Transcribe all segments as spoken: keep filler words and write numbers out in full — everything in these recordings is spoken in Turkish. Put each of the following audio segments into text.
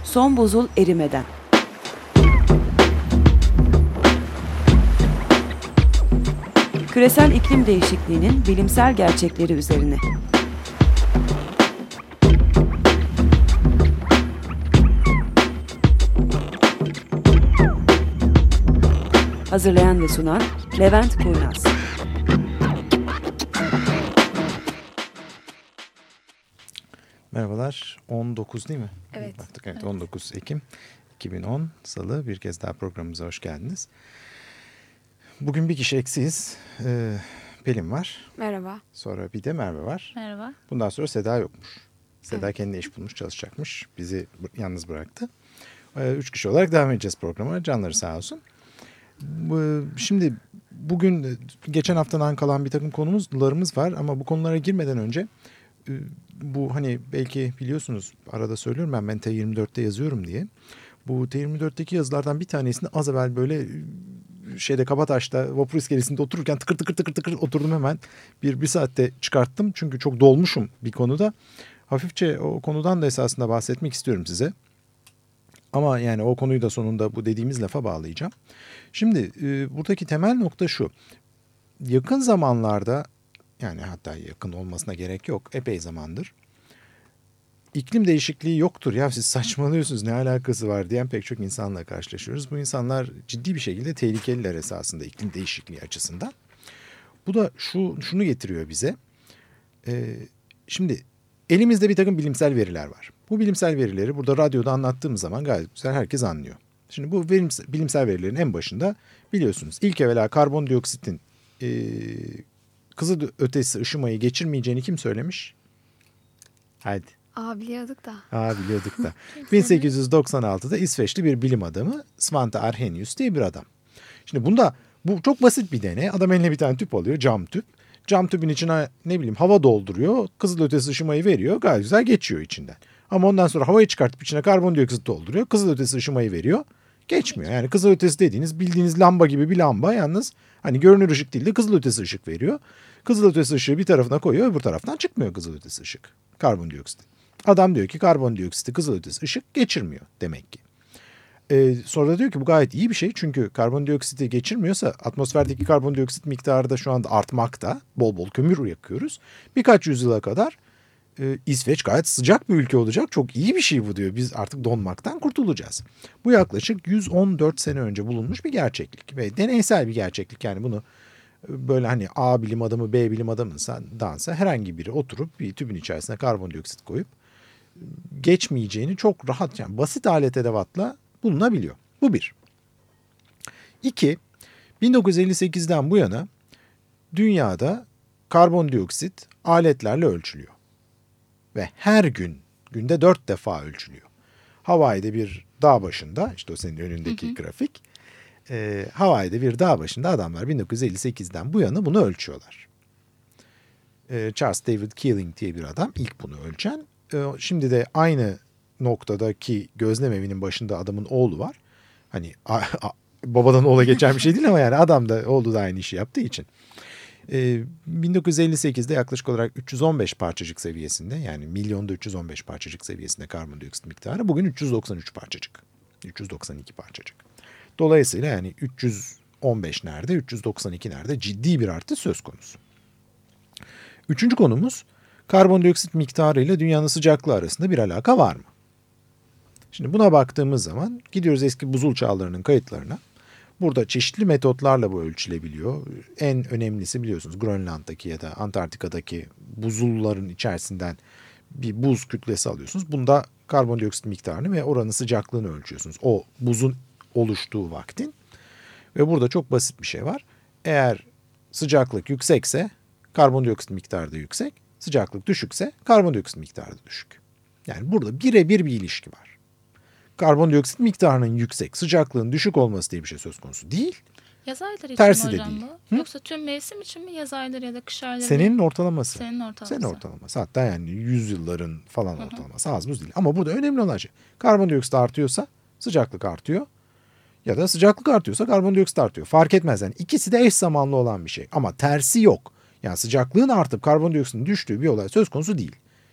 Son buzul erimeden. Küresel iklim değişikliğinin bilimsel gerçekleri üzerine. Hazırlayan ve sunan Levent Kurnaz. Merhabalar. on dokuz değil mi? Evet. Baktık, evet, evet. on dokuz Ekim iki bin on Salı bir kez daha programımıza hoş geldiniz. Bugün bir kişi eksiyiz. Ee, Pelin var. Merhaba. Sonra bir de Merve var. Merhaba. Bundan sonra Seda yokmuş. Seda Evet. kendine iş bulmuş, çalışacakmış. Bizi yalnız bıraktı. Ee, üç kişi olarak devam edeceğiz programa. Canları sağ olsun. Şimdi bugün geçen haftadan kalan bir takım konularımız var ama bu konulara girmeden önce bu hani belki biliyorsunuz arada söylüyorum ben ben T yirmi dörtte yazıyorum diye. Bu T yirmi dörtteki yazılardan bir tanesini az evvel böyle şeyde Kabataş'ta vapur iskelesinde otururken tıkır tıkır tıkır tıkır oturdum hemen bir, bir saatte çıkarttım. Çünkü çok dolmuşum bir konuda. Hafifçe o konudan da esasında bahsetmek istiyorum size. Ama yani o konuyu da sonunda bu dediğimiz lafa bağlayacağım. Şimdi e, buradaki temel nokta şu. Yakın zamanlarda yani hatta yakın olmasına gerek yok. Epey zamandır. İklim değişikliği yoktur ya siz saçmalıyorsunuz ne alakası var diyen pek çok insanla karşılaşıyoruz. Bu insanlar ciddi bir şekilde tehlikeliler esasında iklim değişikliği açısından. Bu da şu şunu getiriyor bize. Ee, şimdi elimizde bir takım bilimsel veriler var. Bu bilimsel verileri burada radyoda anlattığım zaman gayet güzel herkes anlıyor. Şimdi bu bilimsel, bilimsel verilerin en başında biliyorsunuz ilk evvela karbondioksitin e, kızılötesi ışımayı geçirmeyeceğini kim söylemiş? Hadi. Aa biliyorduk da. Aa biliyorduk da. bin sekiz yüz doksan altıda İsveçli bir bilim adamı Svante Arrhenius diye bir adam. Şimdi bunda bu çok basit bir deney. Adam eline bir tane tüp alıyor, cam tüp. Cam tüpün içine ne bileyim hava dolduruyor. Kızılötesi ışımayı veriyor. Gayet güzel geçiyor içinden. Ama ondan sonra havayı çıkartıp içine karbondioksit dolduruyor. Kızılötesi ışımayı veriyor. Geçmiyor. Yani kızılötesi dediğiniz bildiğiniz lamba gibi bir lamba yalnız hani görünür ışık değil de kızılötesi ışık veriyor. Kızılötesi ışığı bir tarafına koyuyor, öbür taraftan çıkmıyor kızılötesi ışık. Karbondioksit. Adam diyor ki karbondioksiti kızılötesi ışık geçirmiyor demek ki. Ee, sonra da diyor ki bu gayet iyi bir şey çünkü karbondioksiti geçirmiyorsa atmosferdeki karbondioksit miktarı da şu anda artmakta. Bol bol kömür yakıyoruz. Birkaç yüzyıla kadar e, İsveç gayet sıcak bir ülke olacak. Çok iyi bir şey bu diyor. Biz artık donmaktan kurtulacağız. Bu yaklaşık yüz on dört sene önce bulunmuş bir gerçeklik ve deneysel bir gerçeklik. Yani bunu böyle hani A bilim adamı B bilim adamındansa herhangi biri oturup bir tübün içerisine karbondioksit koyup geçmeyeceğini çok rahat yani basit alet edevatla bulunabiliyor. Bu bir. İki, bin dokuz yüz elli sekizden bu yana dünyada karbondioksit aletlerle ölçülüyor. Ve her gün, günde dört defa ölçülüyor. Hawaii'de bir dağ başında, işte o senin önündeki hı hı. grafik, e, Hawaii'de bir dağ başında adamlar bin dokuz yüz elli sekizden bu yana bunu ölçüyorlar. E, Charles David Keeling diye bir adam ilk bunu ölçen. E, şimdi de aynı noktadaki gözlem evinin başında adamın oğlu var. Hani a, a, babadan oğula geçen bir şey değil ama yani adam da oğlu da aynı işi yaptığı için. Ee, bin dokuz yüz elli sekizde yaklaşık olarak üç yüz on beş parçacık seviyesinde yani milyonda üç yüz on beş parçacık seviyesinde karbondioksit miktarı bugün üç yüz doksan üç parçacık. üç yüz doksan iki parçacık. Dolayısıyla yani üç yüz on beş nerede, üç yüz doksan iki nerede ciddi bir artış söz konusu. Üçüncü konumuz karbondioksit miktarı ile dünyanın sıcaklığı arasında bir alaka var mı? Şimdi buna baktığımız zaman gidiyoruz eski buzul çağlarının kayıtlarına. Burada çeşitli metotlarla bu ölçülebiliyor. En önemlisi biliyorsunuz Grönland'daki ya da Antarktika'daki buzulların içerisinden bir buz kütlesi alıyorsunuz. Bunda karbondioksit miktarını ve oranın sıcaklığını ölçüyorsunuz. O buzun oluştuğu vaktin. Ve burada çok basit bir şey var. Eğer sıcaklık yüksekse karbondioksit miktarı da yüksek. Sıcaklık düşükse karbondioksit miktarı da düşük. Yani burada birebir bir ilişki var. Karbondioksit miktarının yüksek, sıcaklığın düşük olması diye bir şey söz konusu değil. Yaz ayları için tersi mi de hocam değil. bu? Hı? Yoksa tüm mevsim için mi yaz ayları ya da kış ayları? Senenin ortalaması. Senenin ortalaması. Senenin ortalaması. Hatta yani yüzyılların falan hı hı. ortalaması. Az buz değil. Ama burada önemli olan şey karbondioksit artıyorsa sıcaklık artıyor. Ya da sıcaklık artıyorsa karbondioksit artıyor. Fark etmez yani ikisi de eş zamanlı olan bir şey. Ama tersi yok. Yani sıcaklığın artıp karbondioksitin düştüğü bir olay söz konusu değil.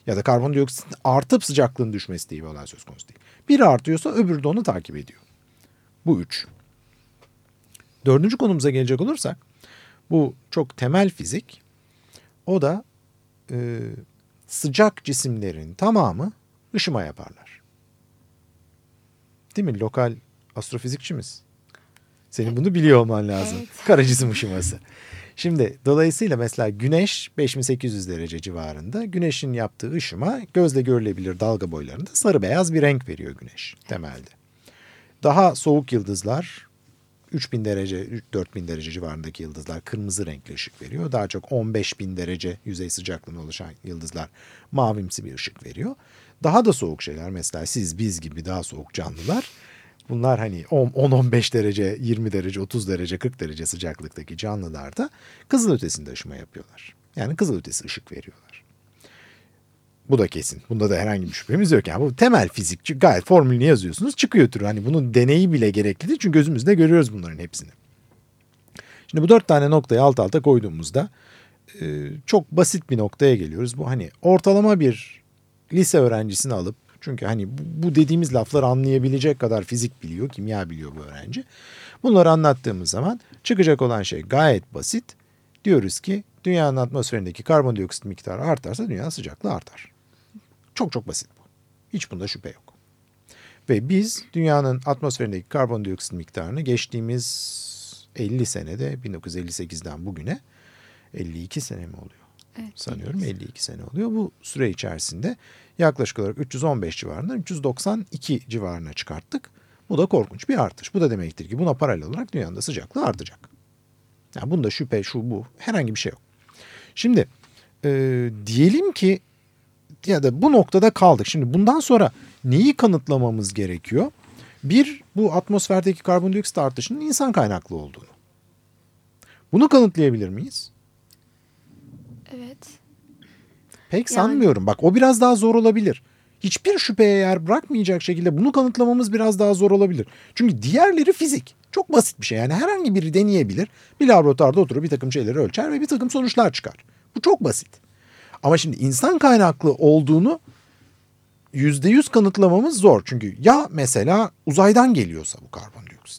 Ya da karbondioksitin artıp sıcaklığın düşmesi diye bir olay söz konusu değil. Biri artıyorsa öbürü de onu takip ediyor. Bu üç. Dördüncü konumuza gelecek olursak bu çok temel fizik. O da e, sıcak cisimlerin tamamı ışıma yaparlar. Değil mi? Lokal astrofizikçimiz. Senin bunu biliyor olman lazım. Evet. Kara cisim ışıması. Şimdi dolayısıyla mesela Güneş beş bin sekiz yüz derece civarında. Güneşin yaptığı ışıma gözle görülebilir dalga boylarında sarı beyaz bir renk veriyor Güneş temelde. Daha soğuk yıldızlar üç bin derece, dört bin derece civarındaki yıldızlar kırmızı renkli ışık veriyor. Daha çok on beş bin derece yüzey sıcaklığına oluşan yıldızlar mavimsi bir ışık veriyor. Daha da soğuk şeyler mesela siz, biz gibi daha soğuk canlılar. Bunlar hani on on beş derece, yirmi derece, otuz derece, kırk derece sıcaklıktaki canlılarda kızılötesinde ışıma yapıyorlar. Yani kızılötesi ışık veriyorlar. Bu da kesin. Bunda da herhangi bir şüphemiz yok. Yani bu temel fizikçi gayet formülünü yazıyorsunuz çıkıyor türü. Hani bunun deneyi bile gerekli değil. Çünkü gözümüzde görüyoruz bunların hepsini. Şimdi bu dört tane noktayı alt alta koyduğumuzda e, çok basit bir noktaya geliyoruz. Bu hani ortalama bir lise öğrencisini alıp çünkü hani bu dediğimiz lafları anlayabilecek kadar fizik biliyor, kimya biliyor bu öğrenci. Bunları anlattığımız zaman çıkacak olan şey gayet basit. Diyoruz ki dünyanın atmosferindeki karbondioksit miktarı artarsa dünya sıcaklığı artar. Çok çok basit bu. Hiç bunda şüphe yok. Ve biz dünyanın atmosferindeki karbondioksit miktarını geçtiğimiz elli senede bin dokuz yüz elli sekizden bugüne elli iki sene mi oluyor? Evet, Sanıyorum elli iki sene oluyor. Bu süre içerisinde yaklaşık olarak üç yüz on beş civarından üç yüz doksan iki civarına çıkarttık. Bu da korkunç bir artış. Bu da demektir ki buna paralel olarak dünyanın da sıcaklığı artacak. Yani bunda şüphe şu bu herhangi bir şey yok. Şimdi e, diyelim ki ya da bu noktada kaldık. Şimdi bundan sonra neyi kanıtlamamız gerekiyor? Bir, bu atmosferdeki karbondioksit artışının insan kaynaklı olduğunu. Bunu kanıtlayabilir miyiz? Evet. Pek Yani- sanmıyorum. Bak o biraz daha zor olabilir. Hiçbir şüpheye yer bırakmayacak şekilde bunu kanıtlamamız biraz daha zor olabilir. Çünkü diğerleri fizik. Çok basit bir şey. Yani herhangi biri deneyebilir. Bir laboratuvarda oturup bir takım şeyleri ölçer ve bir takım sonuçlar çıkar. Bu çok basit. Ama şimdi insan kaynaklı olduğunu yüzde yüz kanıtlamamız zor. Çünkü ya mesela uzaydan geliyorsa bu karbondioksit.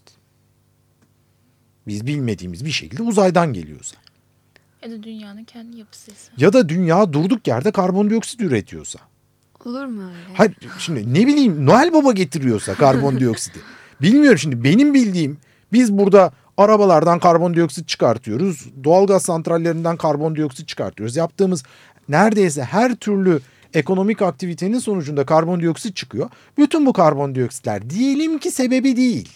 Biz bilmediğimiz bir şekilde uzaydan geliyorsa. Ya da dünyanın kendi yapısıysa. Ya da dünya durduk yerde karbondioksit üretiyorsa. Olur mu öyle? Hayır şimdi ne bileyim Noel Baba getiriyorsa karbondioksiti. Bilmiyorum şimdi benim bildiğim biz burada arabalardan karbondioksit çıkartıyoruz. Doğalgaz santrallerinden karbondioksit çıkartıyoruz. Yaptığımız neredeyse her türlü ekonomik aktivitenin sonucunda karbondioksit çıkıyor. Bütün bu karbondioksitler diyelim ki sebebi değil.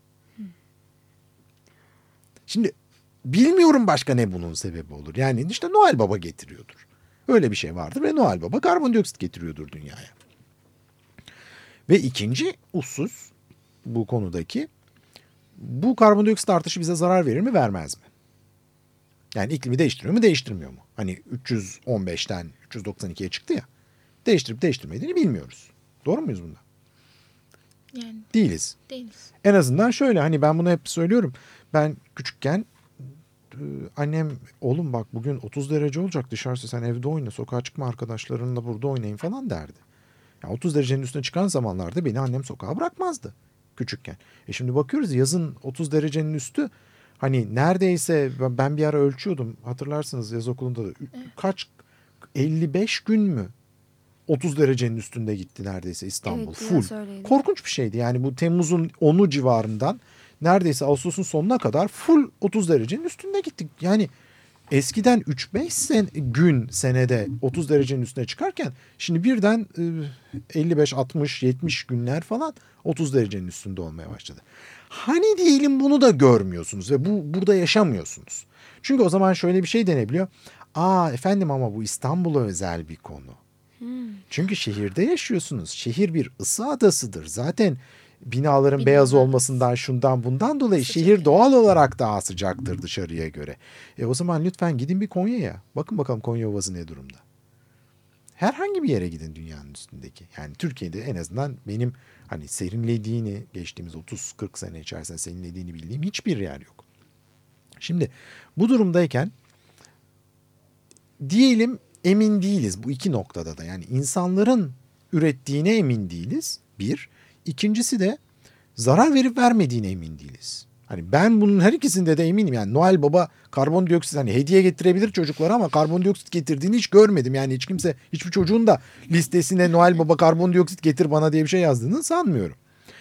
Şimdi bilmiyorum başka ne bunun sebebi olur. Yani işte Noel Baba getiriyordur. Öyle bir şey vardır ve Noel Baba karbondioksit getiriyordur dünyaya. Ve ikinci usus bu konudaki bu karbondioksit artışı bize zarar verir mi vermez mi? Yani iklimi değiştiriyor mu değiştirmiyor mu? Hani üç yüz on beşten üç yüz doksan ikiye çıktı ya. Değiştirip değiştirmediğini bilmiyoruz. Doğru muyuz bunda? Yani Değiliz. değiliz. En azından şöyle hani ben bunu hep söylüyorum. Ben küçükken e, annem oğlum bak bugün otuz derece olacak dışarısı sen evde oyna sokağa çıkma arkadaşlarınla burada oynayın falan derdi. Yani otuz derecenin üstüne çıkan zamanlarda beni annem sokağa bırakmazdı küçükken. E şimdi bakıyoruz yazın otuz derecenin üstü hani neredeyse ben- ben bir ara ölçüyordum hatırlarsınız yaz okulunda da kaç elli beş gün mü otuz derecenin üstünde gitti neredeyse İstanbul Evet, full. biraz öyleydi. Korkunç bir şeydi yani bu Temmuz'un onu civarından neredeyse Ağustos'un sonuna kadar full otuz derecenin üstünde gittik. Yani eskiden üç beş sen, gün senede otuz derecenin üstüne çıkarken şimdi birden e, elli beş altmış yetmiş günler falan otuz derecenin üstünde olmaya başladı. Hani diyelim bunu da görmüyorsunuz ve bu burada yaşamıyorsunuz. Çünkü o zaman şöyle bir şey denebiliyor. Aa efendim ama bu İstanbul'a özel bir konu. Çünkü şehirde yaşıyorsunuz. Şehir bir ısı adasıdır. Zaten binaların Binalar. beyaz olmasından şundan bundan dolayı Sıcak şehir yani. doğal olarak daha sıcaktır dışarıya göre. E o zaman lütfen gidin bir Konya'ya. Bakın bakalım Konya Ovası ne durumda. Herhangi bir yere gidin dünyanın üstündeki. Yani Türkiye'de en azından benim hani serinlediğini geçtiğimiz otuz kırk sene içerisinde serinlediğini bildiğim hiçbir yer yok. Şimdi bu durumdayken diyelim emin değiliz bu iki noktada da. Yani insanların ürettiğine emin değiliz. Bir. İkincisi de zarar verip vermediğine emin değiliz. Hani ben bunun her ikisinde de eminim. Yani Noel Baba karbondioksit hani hediye getirebilir çocuklara ama karbondioksit getirdiğini hiç görmedim. Yani hiç kimse hiçbir çocuğun da listesine Noel Baba karbondioksit getir bana diye bir şey yazdığını sanmıyorum.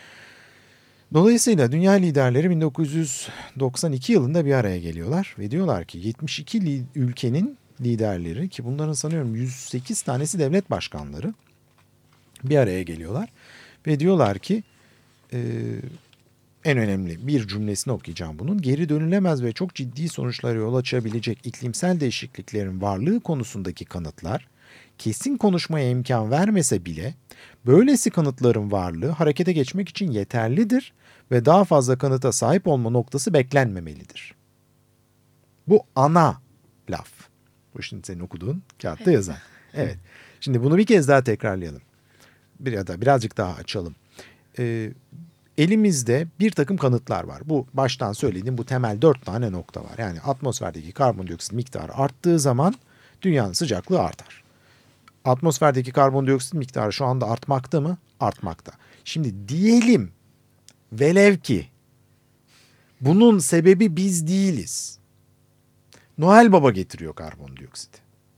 Dolayısıyla dünya liderleri bin dokuz yüz doksan iki yılında bir araya geliyorlar ve diyorlar ki yetmiş iki ülkenin liderleri, ki bunların sanıyorum yüz sekiz tanesi devlet başkanları, bir araya geliyorlar ve diyorlar ki e, en önemli bir cümlesini okuyacağım bunun. Geri dönülemez ve çok ciddi sonuçlara yol açabilecek iklimsel değişikliklerin varlığı konusundaki kanıtlar kesin konuşmaya imkan vermese bile böylesi kanıtların varlığı harekete geçmek için yeterlidir ve daha fazla kanıta sahip olma noktası beklenmemelidir. Bu ana laf. Bu şimdi senin okuduğun kağıtta yazan. Evet. Şimdi bunu bir kez daha tekrarlayalım. Bir ya da birazcık daha açalım. Ee, elimizde bir takım kanıtlar var. Bu baştan söylediğim bu temel dört tane nokta var. Yani atmosferdeki karbondioksit miktarı arttığı zaman dünyanın sıcaklığı artar. Atmosferdeki karbondioksit miktarı şu anda artmakta mı? Artmakta. Şimdi diyelim velev ki bunun sebebi biz değiliz. Noel Baba getiriyor karbondioksiti.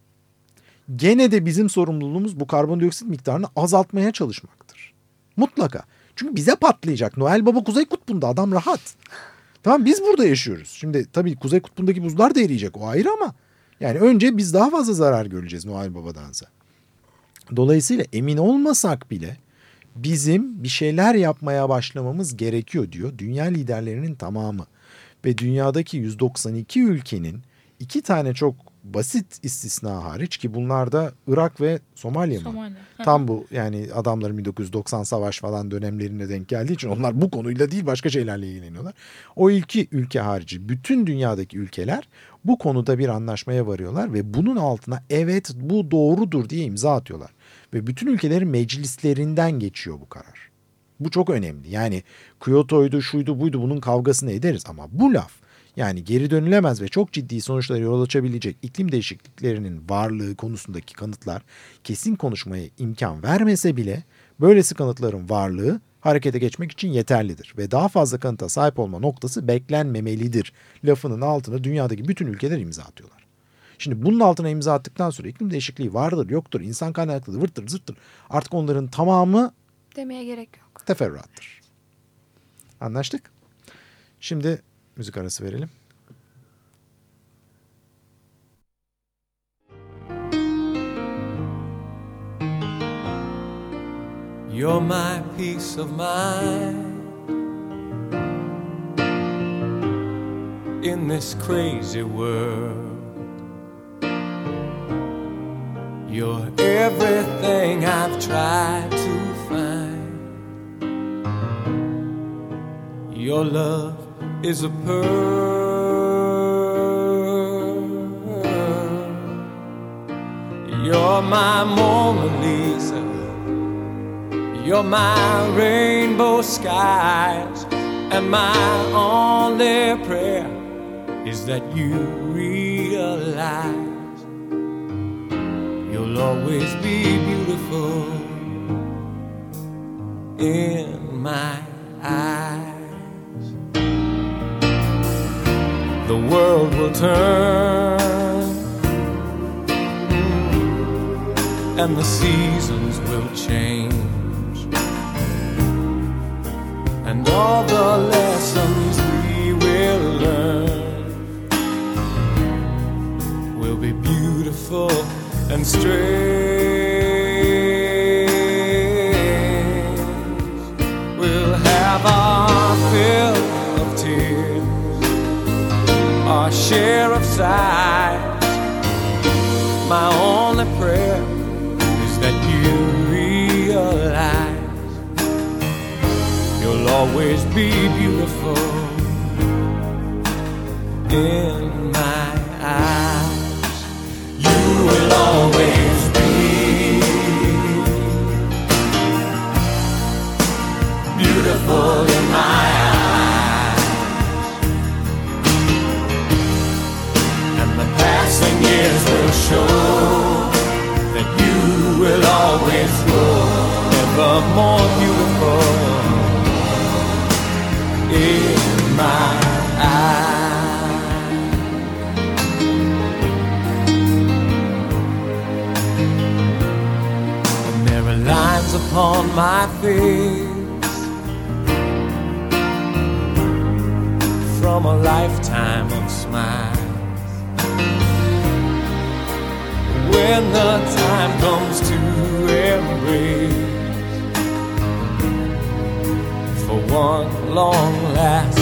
Gene de bizim sorumluluğumuz bu karbondioksit miktarını azaltmaya çalışmaktır. Mutlaka. Çünkü bize patlayacak. Noel Baba Kuzey Kutbu'nda, adam rahat. Tamam, biz burada yaşıyoruz. Şimdi tabii Kuzey Kutbu'ndaki buzlar da eriyecek, o ayrı ama yani önce biz daha fazla zarar göreceğiz Noel Baba'dansa. Dolayısıyla emin olmasak bile bizim bir şeyler yapmaya başlamamız gerekiyor diyor dünya liderlerinin tamamı. Ve dünyadaki yüz doksan iki ülkenin iki tane çok basit istisna hariç, ki bunlar da Irak ve Somalya mı? Somali. Tam bu yani adamların bin dokuz yüz doksan savaş falan dönemlerine denk geldiği için onlar bu konuyla değil başka şeylerle ilgileniyorlar. O iki ülke harici bütün dünyadaki ülkeler bu konuda bir anlaşmaya varıyorlar ve bunun altına evet bu doğrudur diye imza atıyorlar. Ve bütün ülkelerin meclislerinden geçiyor bu karar. Bu çok önemli. Yani Kyoto'ydu, şuydu, buydu, bunun kavgasını ederiz ama bu laf, yani geri dönülemez ve çok ciddi sonuçlara yol açabilecek iklim değişikliklerinin varlığı konusundaki kanıtlar kesin konuşmaya imkan vermese bile böylesi kanıtların varlığı harekete geçmek için yeterlidir ve daha fazla kanıta sahip olma noktası beklenmemelidir lafının altına dünyadaki bütün ülkeler imza atıyorlar. Şimdi bunun altına imza attıktan sonra iklim değişikliği vardır, yoktur, insan kaynaklıdır, vırttır, zırttır, artık onların tamamı demeye gerek yok. teferruattır. Anlaştık? Şimdi müzik arası verelim. You're my peace of mind in this crazy world. You're everything I've tried to find. Your love is a pearl. You're my Mona Lisa. You're my rainbow skies. And my only prayer is that you realize you'll always be beautiful in my eyes. The world will turn and the seasons will change, and all the lessons we will learn will be beautiful and strange. We'll have our fill of tears, our share of sighs. My only prayer is that you realize you'll always be beautiful in my eyes. You will always be beautiful in my eyes. And the passing years will show will always grow ever more beautiful in my eyes. And there are lines upon my face from a lifetime of smiles. When the time comes to embrace for one long last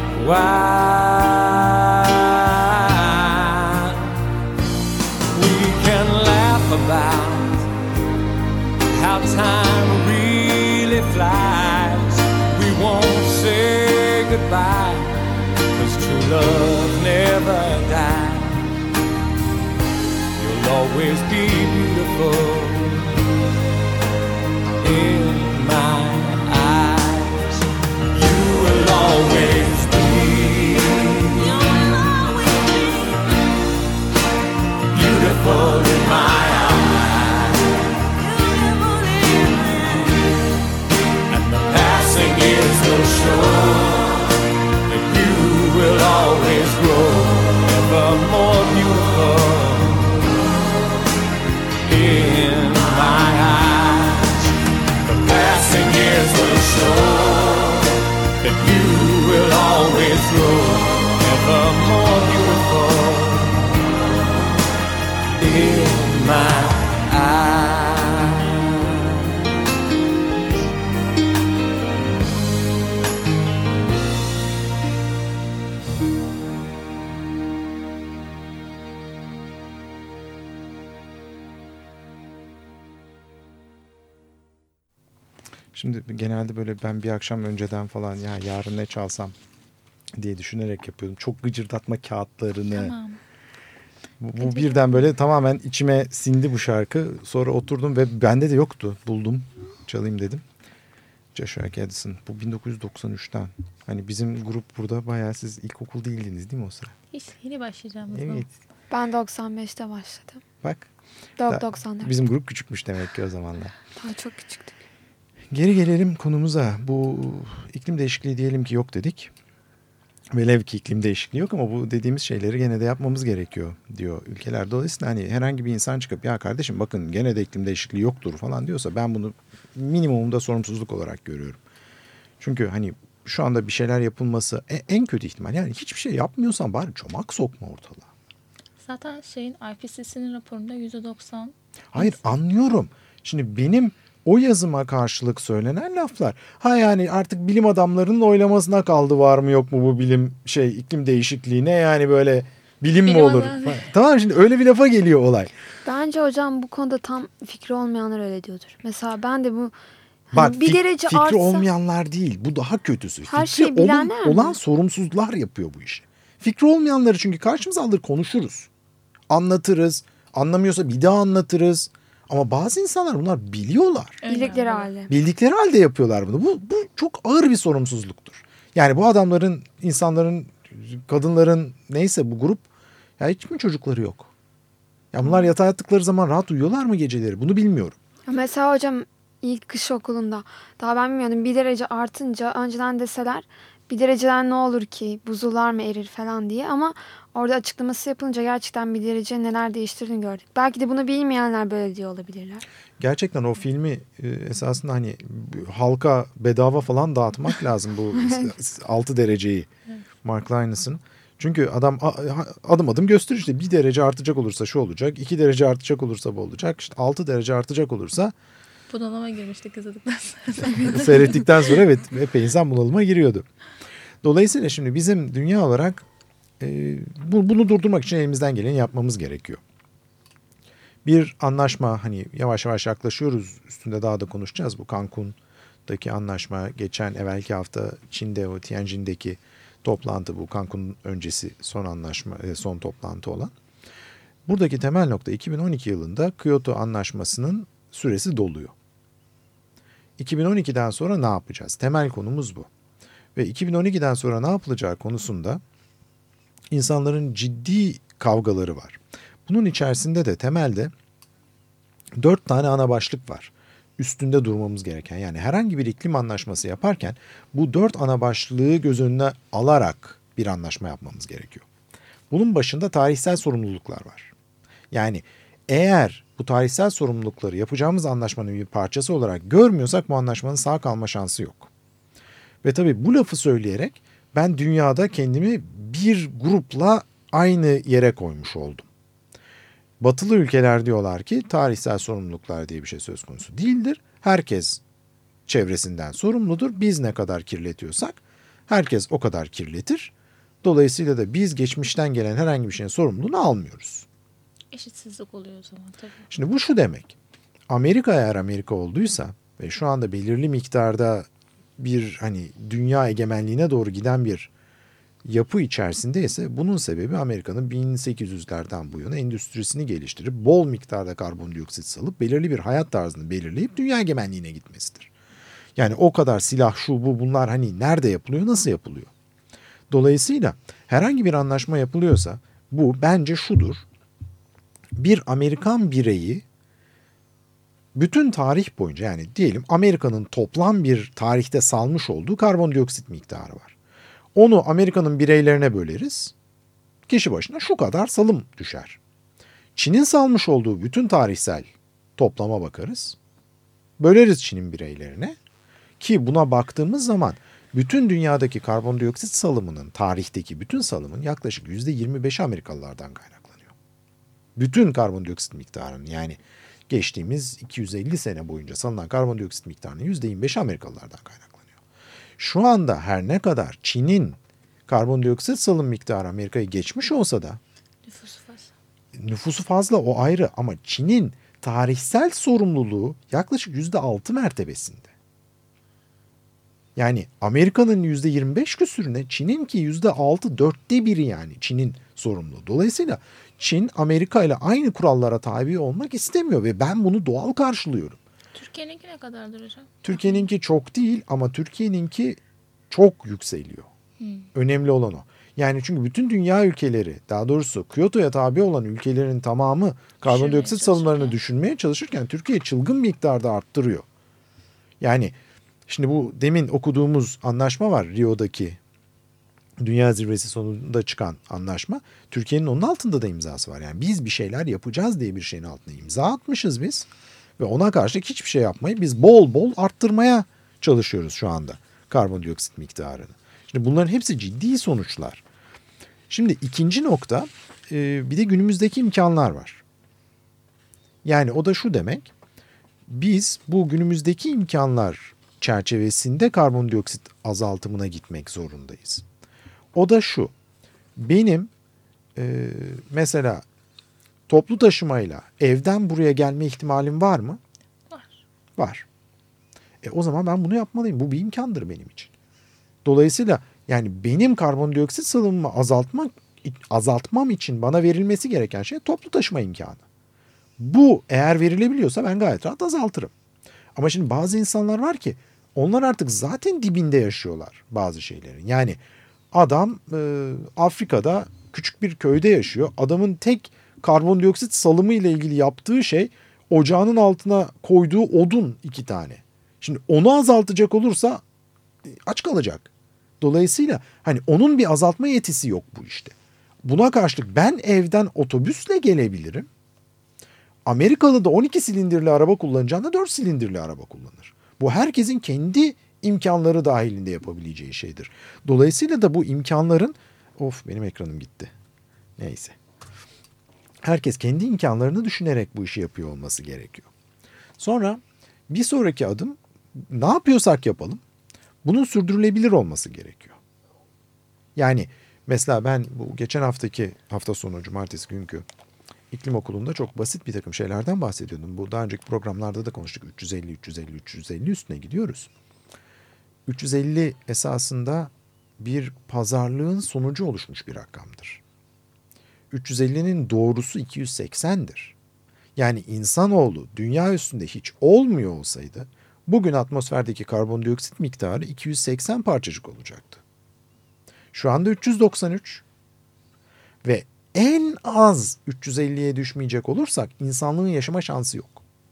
while, we can laugh about how time really flies. We won't say goodbye, 'cause true love never dies. You'll always be beautiful in my eyes. You will always be beautiful in my eyes. And the passing years will show that you will always grow ever more beautiful in my eyes. The passing years will show that you will always grow ever more beautiful in my eyes. Şimdi genelde böyle ben bir akşam önceden falan ya yarın ne çalsam diye düşünerek yapıyordum. Çok gıcırdatma kağıtlarını. Tamam. Bu, bu birden böyle tamamen içime sindi bu şarkı. Sonra oturdum ve bende de yoktu. Buldum. Çalayım dedim. Joshua Caddison. Bu bin dokuz yüz doksan üçten. Hani bizim grup burada bayağı, siz ilkokul değildiniz değil mi o sıra? Hiç yeni başlayacağım. Evet. Ben doksan beşte başladım. Bak. Yok doksan dört. Bizim grup küçükmüş demek ki o zamanlar. Daha çok küçüktük. Geri gelelim konumuza. Bu iklim değişikliği diyelim ki yok dedik. Velev ki iklim değişikliği yok ama bu dediğimiz şeyleri gene de yapmamız gerekiyor diyor ülkeler. Dolayısıyla hani herhangi bir insan çıkıp ya kardeşim bakın gene de iklim değişikliği yoktur falan diyorsa ben bunu minimumda sorumsuzluk olarak görüyorum. Çünkü hani şu anda bir şeyler yapılması en kötü ihtimal. Yani hiçbir şey yapmıyorsan bari çomak sokma ortalığa. Zaten şeyin I P C C'nin raporunda yüzde doksan. Hayır anlıyorum. Şimdi benim o yazıma karşılık söylenen laflar. Ha yani artık bilim adamlarının oylamasına kaldı, var mı yok mu bu bilim şey iklim değişikliği, ne yani böyle bilim, Bilim mi olur? adamı. Tamam, şimdi öyle bir lafa geliyor olay. Bence hocam bu konuda tam fikri olmayanlar öyle diyordur. Mesela ben de bu Bak hani bir fik- derece fikri artsa olmayanlar değil, bu daha kötüsü. Her Fikri şeyi bilenler olan, mi? olan sorumsuzlar yapıyor bu işi. Fikri olmayanları çünkü karşımıza alır konuşuruz. Anlatırız. Anlamıyorsa bir daha anlatırız. Ama bazı insanlar bunlar biliyorlar. bildikleri halde. Bildikleri halde yapıyorlar bunu. Bu, bu çok ağır bir sorumsuzluktur. Yani bu adamların, insanların, kadınların neyse bu grup, ya hiç mi çocukları yok? Ya bunlar yatağa yattıkları zaman rahat uyuyorlar mı geceleri? Bunu bilmiyorum. Ya mesela hocam ilk kış okulunda daha ben bilmiyordum, bir derece artınca önceden deseler bir dereceden ne olur ki, buzullar mı erir falan diye, ama orada açıklaması yapılınca gerçekten bir derece neler değiştirdiğini gördük. Belki de bunu bilmeyenler böyle diyor olabilirler. Gerçekten o filmi e, esasında hani halka bedava falan dağıtmak lazım, bu altı dereceyi. Mark Linus'ın. Çünkü adam adım adım gösteriyor işte, bir derece artacak olursa şu olacak, iki derece artacak olursa bu olacak, işte altı derece artacak olursa. Bunalıma girmiştik izledikten sonra. Seyrettikten sonra evet, epey insan bunalıma giriyordu. Dolayısıyla şimdi bizim dünya olarak e, bu, bunu durdurmak için elimizden geleni yapmamız gerekiyor. Bir anlaşma, hani yavaş yavaş yaklaşıyoruz, üstünde daha da konuşacağız, bu Cancun'daki anlaşma, geçen evvelki hafta Çin'de o Tianjin'deki toplantı, bu Cancun öncesi son anlaşma, son toplantı olan. Buradaki temel nokta, iki bin on iki yılında Kyoto Anlaşması'nın süresi doluyor. iki bin on ikiden sonra ne yapacağız? Temel konumuz bu. Ve iki bin on ikiden sonra ne yapılacağı konusunda insanların ciddi kavgaları var. Bunun içerisinde de temelde dört tane ana başlık var. Üstünde durmamız gereken, yani herhangi bir iklim anlaşması yaparken bu dört ana başlığı göz önüne alarak bir anlaşma yapmamız gerekiyor. Bunun başında tarihsel sorumluluklar var. Yani eğer bu tarihsel sorumlulukları yapacağımız anlaşmanın bir parçası olarak görmüyorsak bu anlaşmanın sağ kalma şansı yok. Ve tabii bu lafı söyleyerek ben dünyada kendimi bir grupla aynı yere koymuş oldum. Batılı ülkeler diyorlar ki tarihsel sorumluluklar diye bir şey söz konusu değildir. Herkes çevresinden sorumludur. Biz ne kadar kirletiyorsak herkes o kadar kirletir. Dolayısıyla da biz geçmişten gelen herhangi bir şeyin sorumluluğunu almıyoruz. Eşitsizlik oluyor o zaman tabii. Şimdi bu şu demek. Amerika eğer Amerika olduysa ve şu anda belirli miktarda bir hani dünya egemenliğine doğru giden bir yapı içerisindeyse bunun sebebi Amerika'nın bin sekiz yüzlerden bu yana endüstrisini geliştirip bol miktarda karbondioksit salıp belirli bir hayat tarzını belirleyip dünya egemenliğine gitmesidir. Yani o kadar silah şu bu bunlar hani nerede yapılıyor, nasıl yapılıyor? Dolayısıyla herhangi bir anlaşma yapılıyorsa bu bence şudur. Bir Amerikan bireyi bütün tarih boyunca, yani diyelim Amerika'nın toplam bir tarihte salmış olduğu karbondioksit miktarı var. Onu Amerika'nın bireylerine böleriz. Kişi başına şu kadar salım düşer. Çin'in salmış olduğu bütün tarihsel toplama bakarız. Böleriz Çin'in bireylerine. Ki buna baktığımız zaman bütün dünyadaki karbondioksit salımının, tarihteki bütün salımın yaklaşık yüzde yirmi beşi Amerikalılardan kaynaklanıyor. Bütün karbondioksit miktarının, yani geçtiğimiz iki yüz elli sene boyunca salınan karbondioksit miktarının yüzde yirmi beşi Amerikalılardan kaynaklanıyor. Şu anda her ne kadar Çin'in karbondioksit salım miktarı Amerika'yı geçmiş olsa da Nüfusu fazla. nüfusu fazla, o ayrı, ama Çin'in tarihsel sorumluluğu yaklaşık yüzde altı mertebesinde. Yani Amerika'nın yüzde yirmi beş küsürüne Çin'inki yüzde altı, dörtte biri yani Çin'in sorumluluğu. Dolayısıyla Çin Amerika ile aynı kurallara tabi olmak istemiyor ve ben bunu doğal karşılıyorum. Türkiye'ninki ne kadardır hocam? Türkiye'ninki çok değil ama Türkiye'ninki çok yükseliyor. Hmm. Önemli olan o. Yani çünkü bütün dünya ülkeleri, daha doğrusu Kyoto'ya tabi olan ülkelerin tamamı karbondioksit Düşürmeye salımlarını çalışırken. düşürmeye çalışırken Türkiye çılgın miktarda arttırıyor. Yani şimdi bu demin okuduğumuz anlaşma var, Rio'daki Dünya Zirvesi sonunda çıkan anlaşma. Türkiye'nin onun altında da imzası var. Yani biz bir şeyler yapacağız diye bir şeyin altına imza atmışız biz. Ve ona karşılık hiçbir şey yapmayı biz bol bol arttırmaya çalışıyoruz şu anda karbondioksit miktarını. Şimdi bunların hepsi ciddi sonuçlar. Şimdi ikinci nokta, bir de günümüzdeki imkanlar var. Yani o da şu demek, biz bu günümüzdeki imkanlar çerçevesinde karbondioksit azaltımına gitmek zorundayız. O da şu, benim e, mesela toplu taşımayla evden buraya gelme ihtimalim var mı? Var. Var. E o zaman ben bunu yapmalıyım. Bu bir imkandır benim için. Dolayısıyla yani benim karbondioksit salımımı azaltmak, azaltmam için bana verilmesi gereken şey toplu taşıma imkanı. Bu eğer verilebiliyorsa ben gayet rahat azaltırım. Ama şimdi bazı insanlar var ki onlar artık zaten dibinde yaşıyorlar bazı şeylerin. Yani adam e, Afrika'da küçük bir köyde yaşıyor. Adamın tek karbondioksit salımı ile ilgili yaptığı şey ocağının altına koyduğu odun iki tane. Şimdi onu azaltacak olursa aç kalacak. Dolayısıyla hani onun bir azaltma yetisi yok bu işte. Buna karşılık ben evden otobüsle gelebilirim. Amerikalı da on iki silindirli araba kullanacağına dört silindirli araba kullanır. Bu herkesin kendi imkanları dahilinde yapabileceği şeydir. Dolayısıyla da bu imkanların... Of, benim ekranım gitti. Neyse. Herkes kendi imkanlarını düşünerek bu işi yapıyor olması gerekiyor. Sonra bir sonraki adım, ne yapıyorsak yapalım, bunun sürdürülebilir olması gerekiyor. Yani mesela ben bu geçen haftaki hafta sonu cumartesi günkü iklim okulunda çok basit bir takım şeylerden bahsediyordum. Bu daha önceki programlarda da konuştuk. üç yüz elli, üç yüz elli, üç yüz elli üstüne gidiyoruz. üç yüz elli esasında bir pazarlığın sonucu oluşmuş bir rakamdır. üç yüz ellinin doğrusu iki yüz seksendir. Yani insanoğlu dünya üstünde hiç olmuyor olsaydı bugün atmosferdeki karbondioksit miktarı iki yüz seksen parçacık olacaktı. Şu anda üç yüz doksan üç ve en az üç yüz elliye düşmeyecek olursak insanlığın yaşama şansı yok.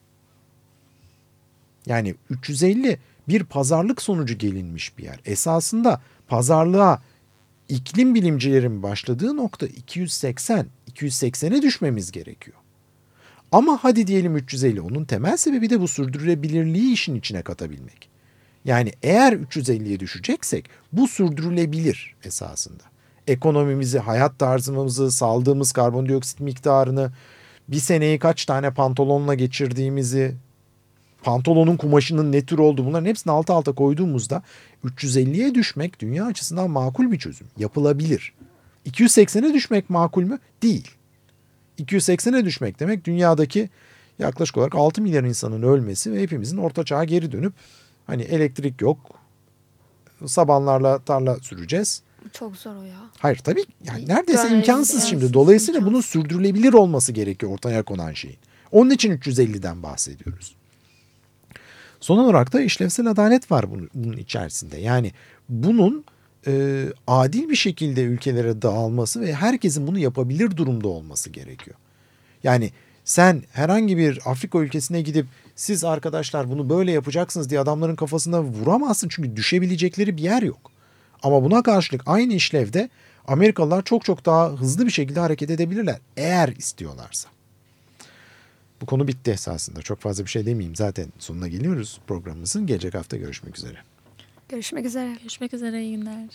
Yani üç yüz elli bir pazarlık sonucu gelinmiş bir yer. Esasında pazarlığa iklim bilimcilerin başladığı nokta iki yüz seksen, iki yüz seksene düşmemiz gerekiyor. Ama hadi diyelim üç yüz elli. Onun temel sebebi de bu sürdürülebilirliği işin içine katabilmek. Yani eğer üç yüz elliye düşeceksek bu sürdürülebilir esasında. Ekonomimizi, hayat tarzımızı, saldığımız karbondioksit miktarını, bir seneyi kaç tane pantolonla geçirdiğimizi, pantolonun kumaşının ne tür olduğu, bunların hepsini alta alta koyduğumuzda üç yüz elliye düşmek dünya açısından makul bir çözüm. Yapılabilir. iki yüz seksene düşmek makul mü? Değil. iki yüz seksene düşmek demek dünyadaki yaklaşık olarak altı milyar insanın ölmesi ve hepimizin orta çağa geri dönüp hani elektrik yok, sabanlarla tarla süreceğiz. Çok zor o ya. Hayır tabii yani neredeyse Döneriz, imkansız evet, şimdi. Dolayısıyla imkansız. bunun sürdürülebilir olması gerekiyor ortaya konan şeyin. Onun için üç yüz elliden bahsediyoruz. Son olarak da işlevsel adalet var bunun, bunun içerisinde. Yani bunun e, adil bir şekilde ülkelere dağılması ve herkesin bunu yapabilir durumda olması gerekiyor. Yani sen herhangi bir Afrika ülkesine gidip siz arkadaşlar bunu böyle yapacaksınız diye adamların kafasına vuramazsın. Çünkü düşebilecekleri bir yer yok. Ama buna karşılık aynı işlevde Amerikalılar çok çok daha hızlı bir şekilde hareket edebilirler. Eğer istiyorlarsa. Bu konu bitti esasında. Çok fazla bir şey demeyeyim. Zaten sonuna geliyoruz programımızın. Gelecek hafta görüşmek üzere. Görüşmek üzere. Görüşmek üzere, iyi günler.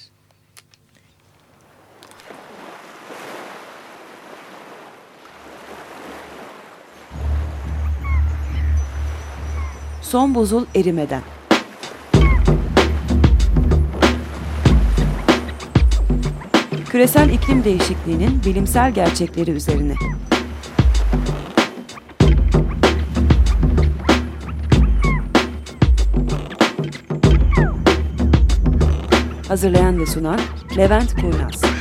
Son buzul erimeden. Küresel iklim değişikliğinin bilimsel gerçekleri üzerine. Hazırlayan ve sunan Levent Kurnaz.